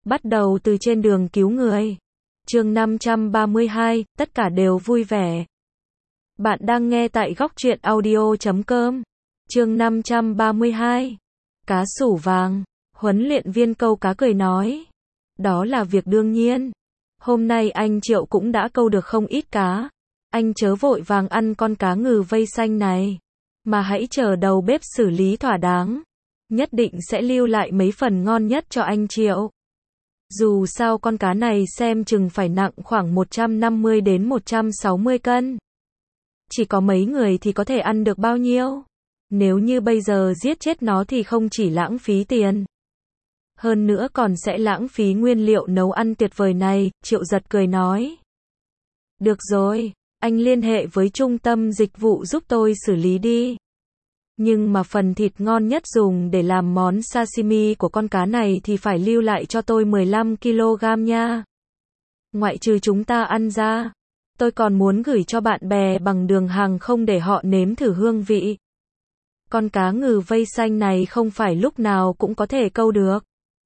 Bắt đầu từ trên đường cứu người. Chương 532, tất cả đều vui vẻ. Bạn đang nghe tại góc truyện audio.com. Chương 532. Cá sủ vàng. Huấn luyện viên câu cá cười nói. Đó là việc đương nhiên. Hôm nay anh Triệu cũng đã câu được không ít cá. Anh chớ vội vàng ăn con cá ngừ vây xanh này. Mà hãy chờ đầu bếp xử lý thỏa đáng. Nhất định sẽ lưu lại mấy phần ngon nhất cho anh Triệu. Dù sao con cá này xem chừng phải nặng khoảng 150 đến 160 cân. Chỉ có mấy người thì có thể ăn được bao nhiêu? Nếu như bây giờ giết chết nó thì không chỉ lãng phí tiền. Hơn nữa còn sẽ lãng phí nguyên liệu nấu ăn tuyệt vời này, Triệu Giật cười nói. Được rồi, anh liên hệ với trung tâm dịch vụ giúp tôi xử lý đi. Nhưng mà phần thịt ngon nhất dùng để làm món sashimi của con cá này thì phải lưu lại cho tôi 15 kg nha. Ngoại trừ chúng ta ăn ra, tôi còn muốn gửi cho bạn bè bằng đường hàng không để họ nếm thử hương vị. Con cá ngừ vây xanh này không phải lúc nào cũng có thể câu được.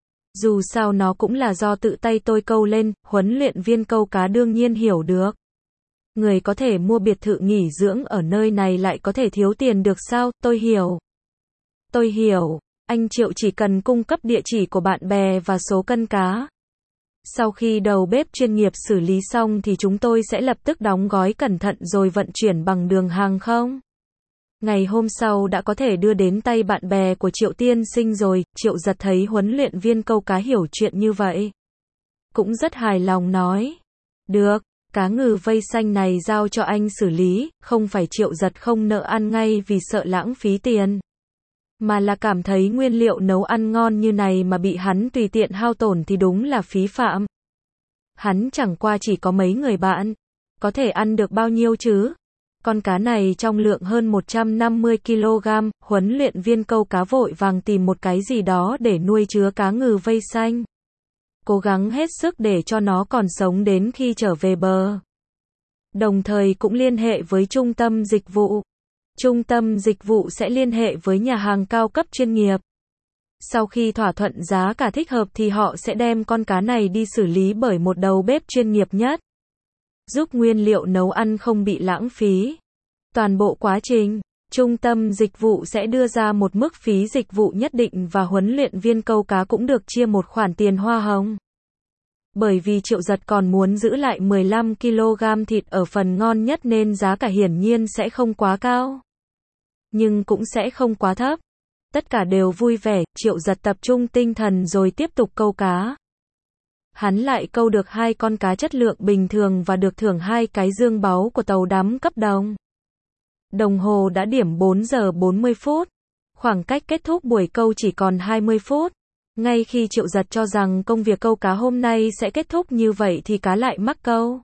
Dù sao nó cũng là do tự tay tôi câu lên, huấn luyện viên câu cá đương nhiên hiểu được. Người có thể mua biệt thự nghỉ dưỡng ở nơi này lại có thể thiếu tiền được sao, tôi hiểu. Tôi hiểu, anh Triệu chỉ cần cung cấp địa chỉ của bạn bè và số cân cá. Sau khi đầu bếp chuyên nghiệp xử lý xong thì chúng tôi sẽ lập tức đóng gói cẩn thận rồi vận chuyển bằng đường hàng không. Ngày hôm sau đã có thể đưa đến tay bạn bè của Triệu tiên sinh rồi, Triệu Giật thấy huấn luyện viên câu cá hiểu chuyện như vậy. Cũng rất hài lòng nói. Được. Cá ngừ vây xanh này giao cho anh xử lý, không phải Triệu Giật không nỡ ăn ngay vì sợ lãng phí tiền. Mà là cảm thấy nguyên liệu nấu ăn ngon như này mà bị hắn tùy tiện hao tổn thì đúng là phí phạm. Hắn chẳng qua chỉ có mấy người bạn. Có thể ăn được bao nhiêu chứ? Con cá này trong lượng hơn 150 kg, huấn luyện viên câu cá vội vàng tìm một cái gì đó để nuôi chứa cá ngừ vây xanh. Cố gắng hết sức để cho nó còn sống đến khi trở về bờ. Đồng thời cũng liên hệ với trung tâm dịch vụ. Trung tâm dịch vụ sẽ liên hệ với nhà hàng cao cấp chuyên nghiệp. Sau khi thỏa thuận giá cả thích hợp thì họ sẽ đem con cá này đi xử lý bởi một đầu bếp chuyên nghiệp nhất. Giúp nguyên liệu nấu ăn không bị lãng phí. Toàn bộ quá trình, trung tâm dịch vụ sẽ đưa ra một mức phí dịch vụ nhất định và huấn luyện viên câu cá cũng được chia một khoản tiền hoa hồng. Bởi vì Triệu Giật còn muốn giữ lại 15 kg thịt ở phần ngon nhất nên giá cả hiển nhiên sẽ không quá cao. Nhưng cũng sẽ không quá thấp. Tất cả đều vui vẻ, Triệu Giật tập trung tinh thần rồi tiếp tục câu cá. Hắn lại câu được 2 con cá chất lượng bình thường và được thưởng 2 cái dương báu của tàu đắm cấp đồng. Đồng hồ đã điểm 4 giờ 40 phút. Khoảng cách kết thúc buổi câu chỉ còn 20 phút. Ngay khi Triệu Giật cho rằng công việc câu cá hôm nay sẽ kết thúc như vậy thì cá lại mắc câu.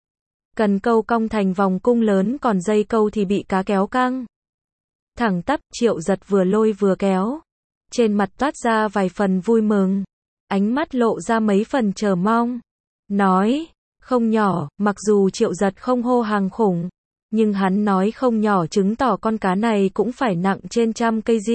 Cần câu cong thành vòng cung lớn còn dây câu thì bị cá kéo căng. Thẳng tắp, Triệu Giật vừa lôi vừa kéo. Trên mặt toát ra vài phần vui mừng. Ánh mắt lộ ra mấy phần chờ mong. Nói, không nhỏ, mặc dù Triệu Giật không hô hàng khủng. Nhưng hắn nói không nhỏ chứng tỏ con cá này cũng phải nặng trên 100 kg.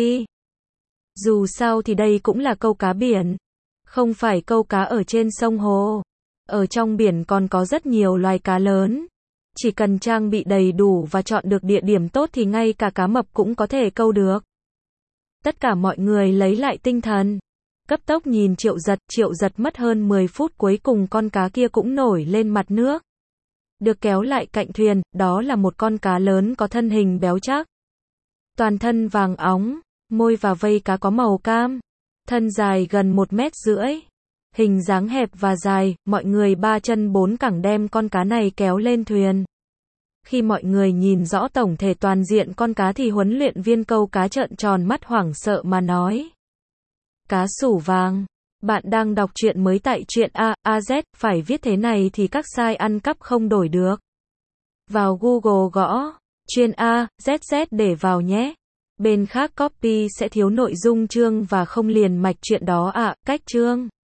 Dù sao thì đây cũng là câu cá biển. Không phải câu cá ở trên sông hồ. Ở trong biển còn có rất nhiều loài cá lớn. Chỉ cần trang bị đầy đủ và chọn được địa điểm tốt thì ngay cả cá mập cũng có thể câu được. Tất cả mọi người lấy lại tinh thần. Cấp tốc nhìn Triệu Giật mất hơn 10 phút cuối cùng con cá kia cũng nổi lên mặt nước. Được kéo lại cạnh thuyền, đó là một con cá lớn có thân hình béo chắc. Toàn thân vàng óng, môi và vây cá có màu cam. Thân dài gần 1,5 mét. Hình dáng hẹp và dài, mọi người 3 chân 4 cẳng đem con cá này kéo lên thuyền. Khi mọi người nhìn rõ tổng thể toàn diện con cá thì huấn luyện viên câu cá trợn tròn mắt hoảng sợ mà nói. Cá sủ vàng. Bạn đang đọc truyện mới tại truyện AAZ, phải viết thế này thì các site ăn cắp không đổi được. Vào Google gõ truyện AZZ để vào nhé. Bên khác copy sẽ thiếu nội dung chương và không liền mạch truyện đó ạ. Cách chương